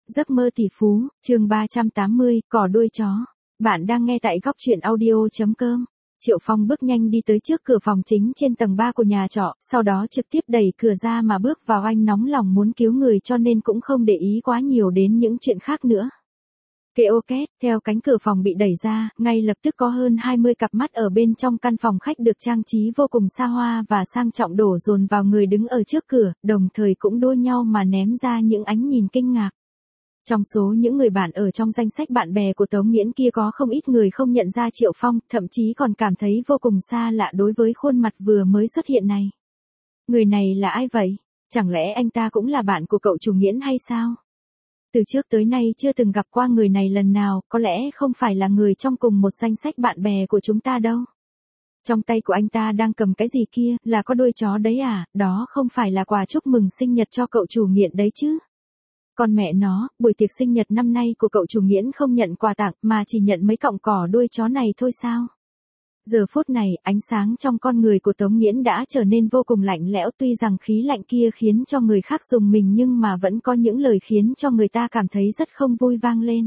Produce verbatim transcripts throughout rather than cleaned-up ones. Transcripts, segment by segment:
Giấc mơ tỷ phú, chương ba trăm tám mươi, cỏ đuôi chó. Bạn đang nghe tại góc truyện audio.com. Triệu Phong bước nhanh đi tới trước cửa phòng chính trên tầng ba của nhà trọ, sau đó trực tiếp đẩy cửa ra mà bước vào. Anh nóng lòng muốn cứu người cho nên cũng không để ý quá nhiều đến những chuyện khác nữa. Kêu két, theo cánh cửa phòng bị đẩy ra, ngay lập tức có hơn hai mươi cặp mắt ở bên trong căn phòng khách được trang trí vô cùng xa hoa và sang trọng đổ dồn vào người đứng ở trước cửa, đồng thời cũng đua nhau mà ném ra những ánh nhìn kinh ngạc. Trong số những người bạn ở trong danh sách bạn bè của Tống Nghiễn kia có không ít người không nhận ra Triệu Phong, thậm chí còn cảm thấy vô cùng xa lạ đối với khuôn mặt vừa mới xuất hiện này. Người này là ai vậy? Chẳng lẽ anh ta cũng là bạn của cậu chủ Nghiễn hay sao? Từ trước tới nay chưa từng gặp qua người này lần nào, có lẽ không phải là người trong cùng một danh sách bạn bè của chúng ta đâu. Trong tay của anh ta đang cầm cái gì kia, là có đuôi chó đấy à, đó không phải là quà chúc mừng sinh nhật cho cậu chủ Nghiễn đấy chứ. Còn mẹ nó, buổi tiệc sinh nhật năm nay của cậu chủ Nghiễn không nhận quà tặng mà chỉ nhận mấy cọng cỏ đuôi chó này thôi sao? Giờ phút này, ánh sáng trong con người của Tống Nghiễn đã trở nên vô cùng lạnh lẽo, tuy rằng khí lạnh kia khiến cho người khác rùng mình nhưng mà vẫn có những lời khiến cho người ta cảm thấy rất không vui vang lên.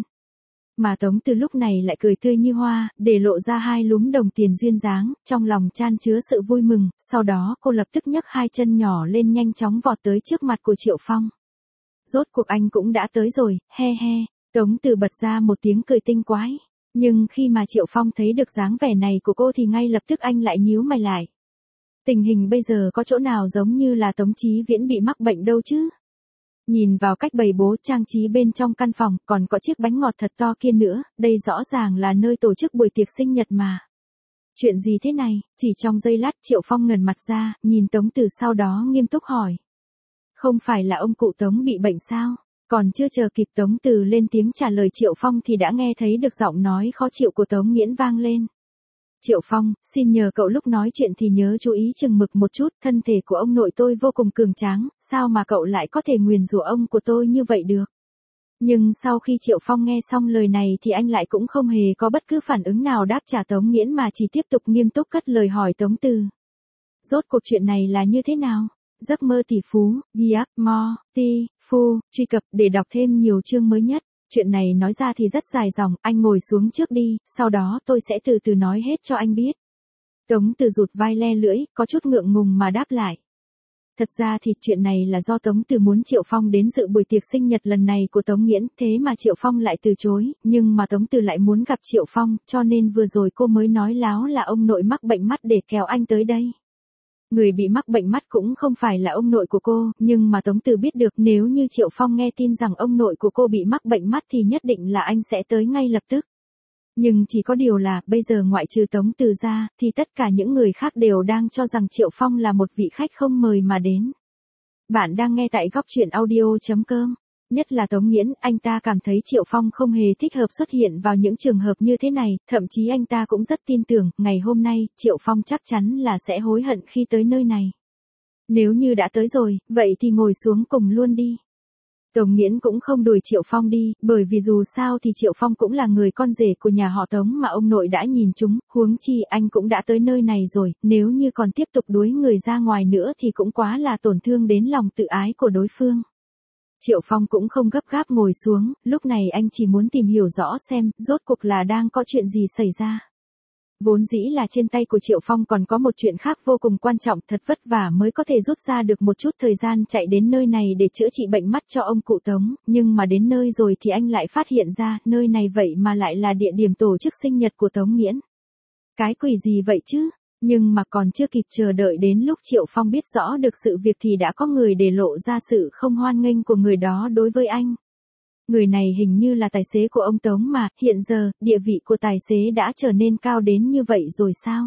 Mà Tống Từ lúc này lại cười tươi như hoa, để lộ ra hai lúm đồng tiền duyên dáng, trong lòng chan chứa sự vui mừng, sau đó cô lập tức nhấc hai chân nhỏ lên nhanh chóng vọt tới trước mặt của Triệu Phong. Rốt cuộc anh cũng đã tới rồi, he he, Tống Từ bật ra một tiếng cười tinh quái. Nhưng khi mà Triệu Phong thấy được dáng vẻ này của cô thì ngay lập tức anh lại nhíu mày lại. Tình hình bây giờ có chỗ nào giống như là Tống Chí Viễn bị mắc bệnh đâu chứ? Nhìn vào cách bày bố trang trí bên trong căn phòng, còn có chiếc bánh ngọt thật to kia nữa, đây rõ ràng là nơi tổ chức buổi tiệc sinh nhật mà. Chuyện gì thế này? Chỉ trong giây lát Triệu Phong ngẩng mặt ra, nhìn Tống Từ sau đó nghiêm túc hỏi. Không phải là ông cụ Tống bị bệnh sao? Còn chưa chờ kịp Tống Từ lên tiếng trả lời Triệu Phong thì đã nghe thấy được giọng nói khó chịu của Tống Nghiễn vang lên. Triệu Phong, xin nhờ cậu lúc nói chuyện thì nhớ chú ý chừng mực một chút, thân thể của ông nội tôi vô cùng cường tráng, sao mà cậu lại có thể nguyền rủa ông của tôi như vậy được? Nhưng sau khi Triệu Phong nghe xong lời này thì anh lại cũng không hề có bất cứ phản ứng nào đáp trả Tống Nghiễn mà chỉ tiếp tục nghiêm túc cất lời hỏi Tống Từ. Rốt cuộc chuyện này là như thế nào? Giấc mơ tỷ phú, Giac Mo, Ti, Phu, truy cập để đọc thêm nhiều chương mới nhất. Chuyện này nói ra thì rất dài dòng, anh ngồi xuống trước đi, sau đó tôi sẽ từ từ nói hết cho anh biết. Tống Từ rụt vai le lưỡi, có chút ngượng ngùng mà đáp lại. Thật ra thì chuyện này là do Tống Từ muốn Triệu Phong đến dự buổi tiệc sinh nhật lần này của Tống Nghiễn, thế mà Triệu Phong lại từ chối, nhưng mà Tống Từ lại muốn gặp Triệu Phong, cho nên vừa rồi cô mới nói láo là ông nội mắc bệnh mắt để kéo anh tới đây. Người bị mắc bệnh mắt cũng không phải là ông nội của cô, nhưng mà Tống Từ biết được nếu như Triệu Phong nghe tin rằng ông nội của cô bị mắc bệnh mắt thì nhất định là anh sẽ tới ngay lập tức. Nhưng chỉ có điều là, bây giờ ngoại trừ Tống Từ ra, thì tất cả những người khác đều đang cho rằng Triệu Phong là một vị khách không mời mà đến. Bạn đang nghe tại góc truyện audio.com. Nhất là Tống Nghiễn, anh ta cảm thấy Triệu Phong không hề thích hợp xuất hiện vào những trường hợp như thế này, thậm chí anh ta cũng rất tin tưởng, ngày hôm nay, Triệu Phong chắc chắn là sẽ hối hận khi tới nơi này. Nếu như đã tới rồi, vậy thì ngồi xuống cùng luôn đi. Tống Nghiễn cũng không đuổi Triệu Phong đi, bởi vì dù sao thì Triệu Phong cũng là người con rể của nhà họ Tống mà ông nội đã nhìn chúng, huống chi anh cũng đã tới nơi này rồi, nếu như còn tiếp tục đuổi người ra ngoài nữa thì cũng quá là tổn thương đến lòng tự ái của đối phương. Triệu Phong cũng không gấp gáp ngồi xuống, lúc này anh chỉ muốn tìm hiểu rõ xem, rốt cuộc là đang có chuyện gì xảy ra. Vốn dĩ là trên tay của Triệu Phong còn có một chuyện khác vô cùng quan trọng, thật vất vả mới có thể rút ra được một chút thời gian chạy đến nơi này để chữa trị bệnh mắt cho ông cụ Tống, nhưng mà đến nơi rồi thì anh lại phát hiện ra, nơi này vậy mà lại là địa điểm tổ chức sinh nhật của Tống Nghiễn. Cái quỷ gì vậy chứ? Nhưng mà còn chưa kịp chờ đợi đến lúc Triệu Phong biết rõ được sự việc thì đã có người để lộ ra sự không hoan nghênh của người đó đối với anh. Người này hình như là tài xế của ông Tống mà, hiện giờ, địa vị của tài xế đã trở nên cao đến như vậy rồi sao?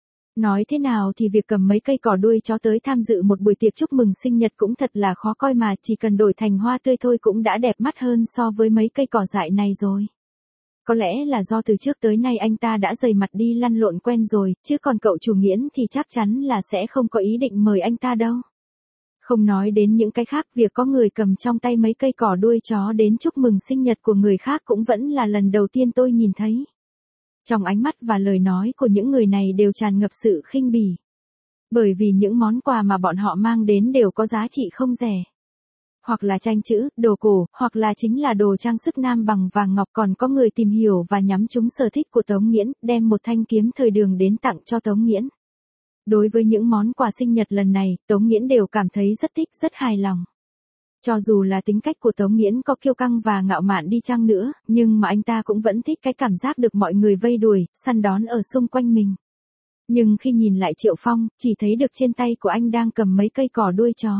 Nói thế nào thì việc cầm mấy cây cỏ đuôi chó tới tham dự một buổi tiệc chúc mừng sinh nhật cũng thật là khó coi mà, chỉ cần đổi thành hoa tươi thôi cũng đã đẹp mắt hơn so với mấy cây cỏ dại này rồi. Có lẽ là do từ trước tới nay anh ta đã dày mặt đi lăn lộn quen rồi, chứ còn cậu chủ Nghiễn thì chắc chắn là sẽ không có ý định mời anh ta đâu. Không nói đến những cái khác, việc có người cầm trong tay mấy cây cỏ đuôi chó đến chúc mừng sinh nhật của người khác cũng vẫn là lần đầu tiên tôi nhìn thấy. Trong ánh mắt và lời nói của những người này đều tràn ngập sự khinh bỉ. Bởi vì những món quà mà bọn họ mang đến đều có giá trị không rẻ. hoặc là tranh chữ, đồ cổ, hoặc là chính là đồ trang sức nam bằng vàng ngọc. Còn có người tìm hiểu và nhắm trúng sở thích của Tống Nghiễn, đem một thanh kiếm thời đường đến tặng cho Tống Nghiễn. Đối với những món quà sinh nhật lần này, Tống Nghiễn đều cảm thấy rất thích, rất hài lòng. Cho dù là tính cách của Tống Nghiễn có kiêu căng và ngạo mạn đi chăng nữa, nhưng mà anh ta cũng vẫn thích cái cảm giác được mọi người vây đuổi, săn đón ở xung quanh mình. Nhưng khi nhìn lại Triệu Phong, chỉ thấy được trên tay của anh đang cầm mấy cây cỏ đuôi chó.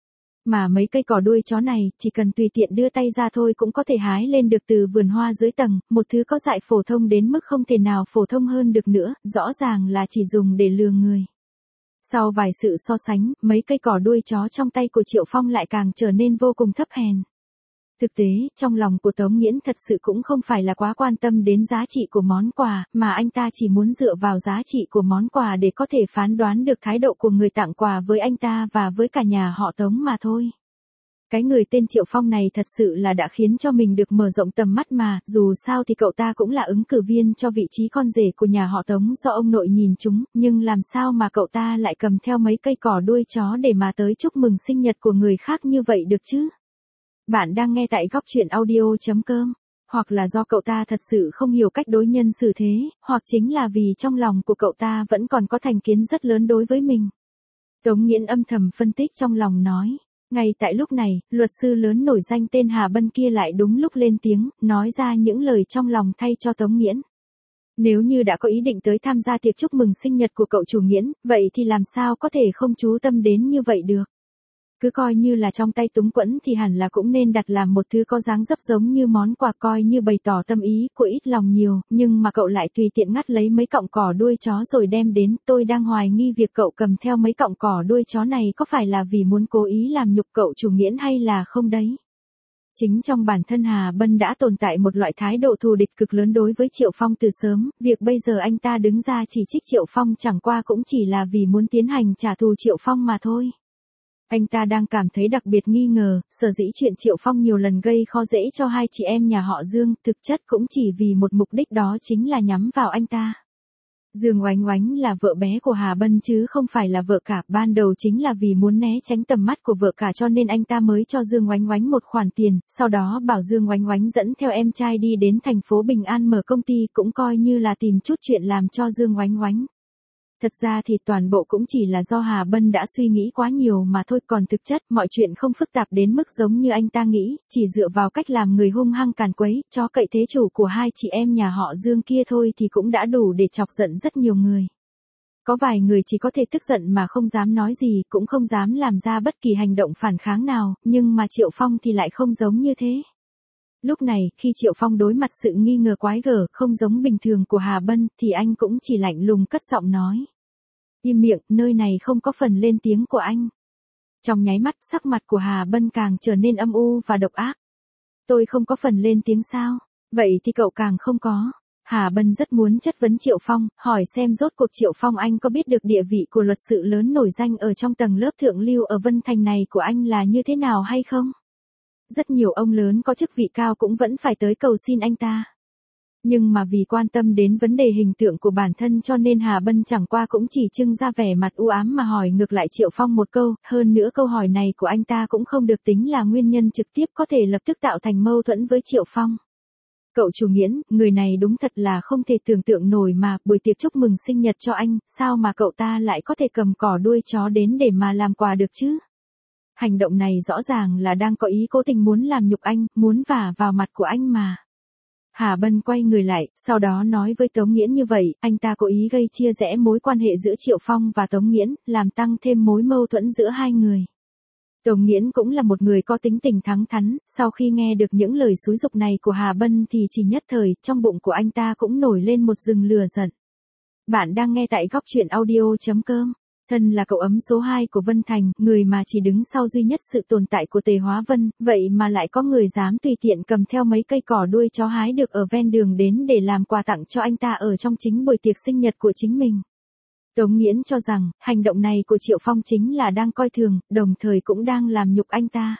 Mà mấy cây cỏ đuôi chó này, chỉ cần tùy tiện đưa tay ra thôi cũng có thể hái lên được từ vườn hoa dưới tầng, một thứ có dại phổ thông đến mức không thể nào phổ thông hơn được nữa, rõ ràng là chỉ dùng để lừa người. Sau vài sự so sánh, mấy cây cỏ đuôi chó trong tay của Triệu Phong lại càng trở nên vô cùng thấp hèn. Thực tế, trong lòng của Tống Nghiễn thật sự cũng không phải là quá quan tâm đến giá trị của món quà, mà anh ta chỉ muốn dựa vào giá trị của món quà để có thể phán đoán được thái độ của người tặng quà với anh ta và với cả nhà họ Tống mà thôi. Cái người tên Triệu Phong này thật sự là đã khiến cho mình được mở rộng tầm mắt mà, dù sao thì cậu ta cũng là ứng cử viên cho vị trí con rể của nhà họ Tống do ông nội nhìn chúng, nhưng làm sao mà cậu ta lại cầm theo mấy cây cỏ đuôi chó để mà tới chúc mừng sinh nhật của người khác như vậy được chứ? Bạn đang nghe tại góc truyện audio chấm com, hoặc là do cậu ta thật sự không hiểu cách đối nhân xử thế, hoặc chính là vì trong lòng của cậu ta vẫn còn có thành kiến rất lớn đối với mình. Tống Nghiễn âm thầm phân tích trong lòng nói. Ngay tại lúc này, luật sư lớn nổi danh tên Hà Bân kia lại đúng lúc lên tiếng, nói ra những lời trong lòng thay cho Tống Nghiễn. Nếu như đã có ý định tới tham gia tiệc chúc mừng sinh nhật của cậu chủ Nghiễn, vậy thì làm sao có thể không chú tâm đến như vậy được? Cứ coi như là trong tay túng quẫn thì hẳn là cũng nên đặt làm một thứ có dáng dấp giống như món quà, coi như bày tỏ tâm ý của ít lòng nhiều, nhưng mà cậu lại tùy tiện ngắt lấy mấy cọng cỏ đuôi chó rồi đem đến. Tôi đang hoài nghi việc cậu cầm theo mấy cọng cỏ đuôi chó này có phải là vì muốn cố ý làm nhục cậu chủ Nghiễn hay là không đấy? Chính trong bản thân Hà Bân đã tồn tại một loại thái độ thù địch cực lớn đối với Triệu Phong từ sớm, việc bây giờ anh ta đứng ra chỉ trích Triệu Phong chẳng qua cũng chỉ là vì muốn tiến hành trả thù Triệu Phong mà thôi. Anh ta đang cảm thấy đặc biệt nghi ngờ, sở dĩ chuyện Triệu Phong nhiều lần gây khó dễ cho hai chị em nhà họ Dương, thực chất cũng chỉ vì một mục đích, đó chính là nhắm vào anh ta. Dương Oánh Oánh là vợ bé của Hà Bân chứ không phải là vợ cả, ban đầu chính là vì muốn né tránh tầm mắt của vợ cả cho nên anh ta mới cho Dương Oánh Oánh một khoản tiền, sau đó bảo Dương Oánh Oánh dẫn theo em trai đi đến thành phố Bình An mở công ty, cũng coi như là tìm chút chuyện làm cho Dương Oánh Oánh. Thật ra thì toàn bộ cũng chỉ là do Hà Bân đã suy nghĩ quá nhiều mà thôi, còn thực chất mọi chuyện không phức tạp đến mức giống như anh ta nghĩ, chỉ dựa vào cách làm người hung hăng càn quấy, chó cậy thế chủ của hai chị em nhà họ Dương kia thôi thì cũng đã đủ để chọc giận rất nhiều người. Có vài người chỉ có thể tức giận mà không dám nói gì, cũng không dám làm ra bất kỳ hành động phản kháng nào, nhưng mà Triệu Phong thì lại không giống như thế. Lúc này, khi Triệu Phong đối mặt sự nghi ngờ quái gở, không giống bình thường của Hà Bân, thì anh cũng chỉ lạnh lùng cất giọng nói. Im miệng, nơi này không có phần lên tiếng của anh. Trong nháy mắt, sắc mặt của Hà Bân càng trở nên âm u và độc ác. Tôi không có phần lên tiếng sao? Vậy thì cậu càng không có. Hà Bân rất muốn chất vấn Triệu Phong, hỏi xem rốt cuộc Triệu Phong anh có biết được địa vị của luật sự lớn nổi danh ở trong tầng lớp thượng lưu ở Vân Thành này của anh là như thế nào hay không? Rất nhiều ông lớn có chức vị cao cũng vẫn phải tới cầu xin anh ta. Nhưng mà vì quan tâm đến vấn đề hình tượng của bản thân cho nên Hà Bân chẳng qua cũng chỉ trưng ra vẻ mặt u ám mà hỏi ngược lại Triệu Phong một câu, hơn nữa câu hỏi này của anh ta cũng không được tính là nguyên nhân trực tiếp có thể lập tức tạo thành mâu thuẫn với Triệu Phong. Cậu chủ Nghiễn, người này đúng thật là không thể tưởng tượng nổi mà, buổi tiệc chúc mừng sinh nhật cho anh, sao mà cậu ta lại có thể cầm cỏ đuôi chó đến để mà làm quà được chứ? Hành động này rõ ràng là đang có ý cố tình muốn làm nhục anh, muốn vả vào mặt của anh mà. Hà Bân quay người lại, sau đó nói với Tống Nghiễn như vậy, anh ta cố ý gây chia rẽ mối quan hệ giữa Triệu Phong và Tống Nghiễn, làm tăng thêm mối mâu thuẫn giữa hai người. Tống Nghiễn cũng là một người có tính tình thẳng thắn, sau khi nghe được những lời xúi giục này của Hà Bân thì chỉ nhất thời, trong bụng của anh ta cũng nổi lên một rừng lửa giận. Bạn đang nghe tại góc truyện audio chấm com. Thân là cậu ấm số hai của Vân Thành, người mà chỉ đứng sau duy nhất sự tồn tại của Tề Hóa Vân, vậy mà lại có người dám tùy tiện cầm theo mấy cây cỏ đuôi chó hái được ở ven đường đến để làm quà tặng cho anh ta ở trong chính buổi tiệc sinh nhật của chính mình. Tống Nghiễn cho rằng, hành động này của Triệu Phong chính là đang coi thường, đồng thời cũng đang làm nhục anh ta.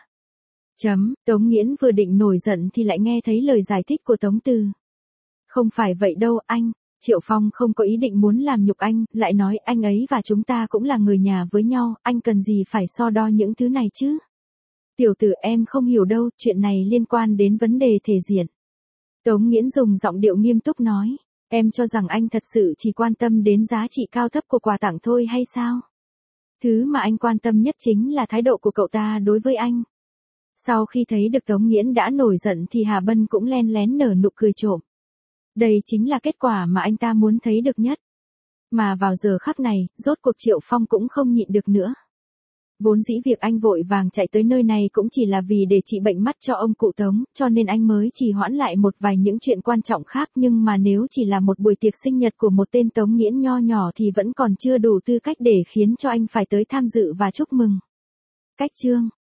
Chấm, Tống Nghiễn vừa định nổi giận thì lại nghe thấy lời giải thích của Tống Từ. Không phải vậy đâu anh. Triệu Phong không có ý định muốn làm nhục anh, lại nói anh ấy và chúng ta cũng là người nhà với nhau, anh cần gì phải so đo những thứ này chứ? Tiểu tử em không hiểu đâu, chuyện này liên quan đến vấn đề thể diện. Tống Nghiễn dùng giọng điệu nghiêm túc nói, em cho rằng anh thật sự chỉ quan tâm đến giá trị cao thấp của quà tặng thôi hay sao? Thứ mà anh quan tâm nhất chính là thái độ của cậu ta đối với anh. Sau khi thấy được Tống Nghiễn đã nổi giận thì Hà Bân cũng len lén nở nụ cười trộm. Đây chính là kết quả mà anh ta muốn thấy được nhất. Mà vào giờ khắc này, rốt cuộc Triệu Phong cũng không nhịn được nữa. Vốn dĩ việc anh vội vàng chạy tới nơi này cũng chỉ là vì để trị bệnh mắt cho ông cụ Tống, cho nên anh mới trì hoãn lại một vài những chuyện quan trọng khác, nhưng mà nếu chỉ là một buổi tiệc sinh nhật của một tên Tống Nghiễn nho nhỏ thì vẫn còn chưa đủ tư cách để khiến cho anh phải tới tham dự và chúc mừng. Cách chương